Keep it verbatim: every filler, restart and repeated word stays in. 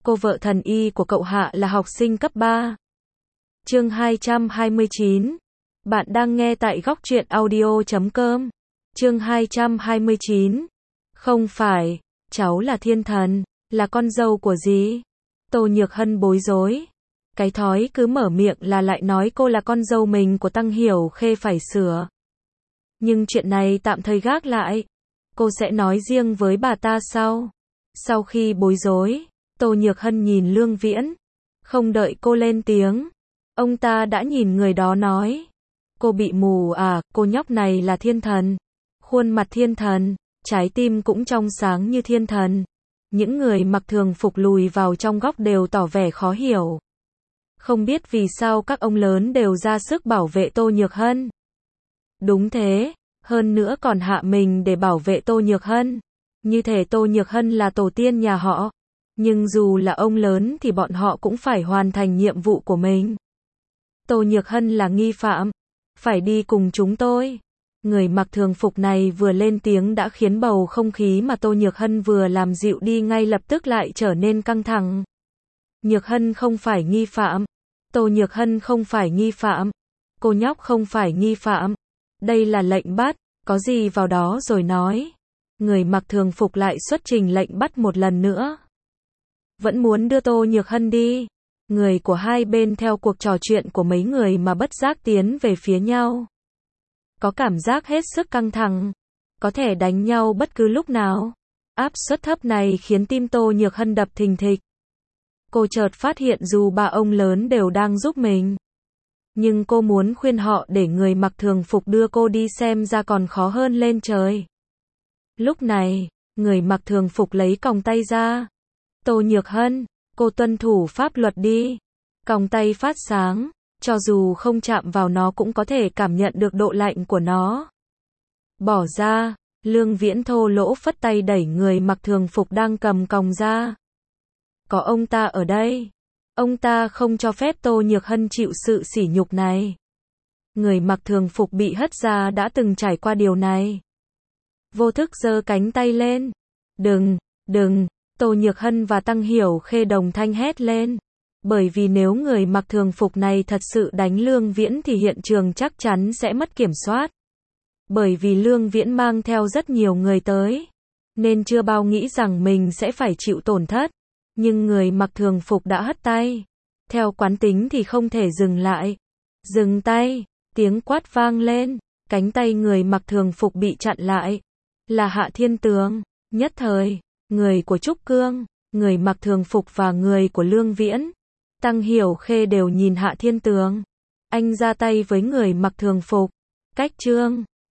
Cô vợ thần y của cậu Hạ là học sinh cấp ba. Chương hai trăm hai mươi chín. Bạn đang nghe tại góc truyện audio chấm com. Chương hai trăm hai mươi chín. Không phải, cháu là thiên thần, là con dâu của gì? Tô Nhược Hân bối rối. Cái thói cứ mở miệng là lại nói cô là con dâu mình của Tăng Hiểu Khê phải sửa. Nhưng chuyện này tạm thời gác lại. Cô sẽ nói riêng với bà ta sau. Sau khi bối rối, Tô Nhược Hân nhìn Lương Viễn. Không đợi cô lên tiếng, ông ta đã nhìn người đó nói. Cô bị mù à, cô nhóc này là thiên thần. Khuôn mặt thiên thần, trái tim cũng trong sáng như thiên thần. Những người mặc thường phục lùi vào trong góc đều tỏ vẻ khó hiểu. Không biết vì sao các ông lớn đều ra sức bảo vệ Tô Nhược Hân. Đúng thế, hơn nữa còn hạ mình để bảo vệ Tô Nhược Hân. Như thể Tô Nhược Hân là tổ tiên nhà họ. Nhưng dù là ông lớn thì bọn họ cũng phải hoàn thành nhiệm vụ của mình. Tô Nhược Hân là nghi phạm, phải đi cùng chúng tôi. Người mặc thường phục này vừa lên tiếng đã khiến bầu không khí mà Tô Nhược Hân vừa làm dịu đi ngay lập tức lại trở nên căng thẳng. Nhược Hân không phải nghi phạm. Tô Nhược Hân không phải nghi phạm. Cô nhóc không phải nghi phạm. Đây là lệnh bắt, có gì vào đó rồi nói. Người mặc thường phục lại xuất trình lệnh bắt một lần nữa. Vẫn muốn đưa Tô Nhược Hân đi. Người của hai bên theo cuộc trò chuyện của mấy người mà bất giác tiến về phía nhau. Có cảm giác hết sức căng thẳng. Có thể đánh nhau bất cứ lúc nào. Áp suất thấp này khiến tim Tô Nhược Hân đập thình thịch. Cô chợt phát hiện dù ba ông lớn đều đang giúp mình. Nhưng cô muốn khuyên họ để người mặc thường phục đưa cô đi xem ra còn khó hơn lên trời. Lúc này, người mặc thường phục lấy còng tay ra. Tô Nhược Hân, cô tuân thủ pháp luật đi. Còng tay phát sáng, cho dù không chạm vào nó cũng có thể cảm nhận được độ lạnh của nó. Bỏ ra, Lương Viễn thô lỗ phất tay đẩy người mặc thường phục đang cầm còng ra. Có ông ta ở đây. Ông ta không cho phép Tô Nhược Hân chịu sự sỉ nhục này. Người mặc thường phục bị hất ra đã từng trải qua điều này. Vô thức giơ cánh tay lên. Đừng, đừng, Tô Nhược Hân và Tăng Hiểu Khê đồng thanh hét lên. Bởi vì nếu người mặc thường phục này thật sự đánh Lương Viễn thì hiện trường chắc chắn sẽ mất kiểm soát. Bởi vì Lương Viễn mang theo rất nhiều người tới. Nên chưa bao nghĩ rằng mình sẽ phải chịu tổn thất. Nhưng người mặc thường phục đã hất tay. Theo quán tính thì không thể dừng lại. Dừng tay, tiếng quát vang lên. Cánh tay người mặc thường phục bị chặn lại. Là Hạ Thiên Tường. Nhất thời, người của Trúc Cương, người mặc thường phục và người của Lương Viễn, Tăng Hiểu Khê đều nhìn Hạ Thiên Tường. Anh ra tay với người mặc thường phục. Cách trương.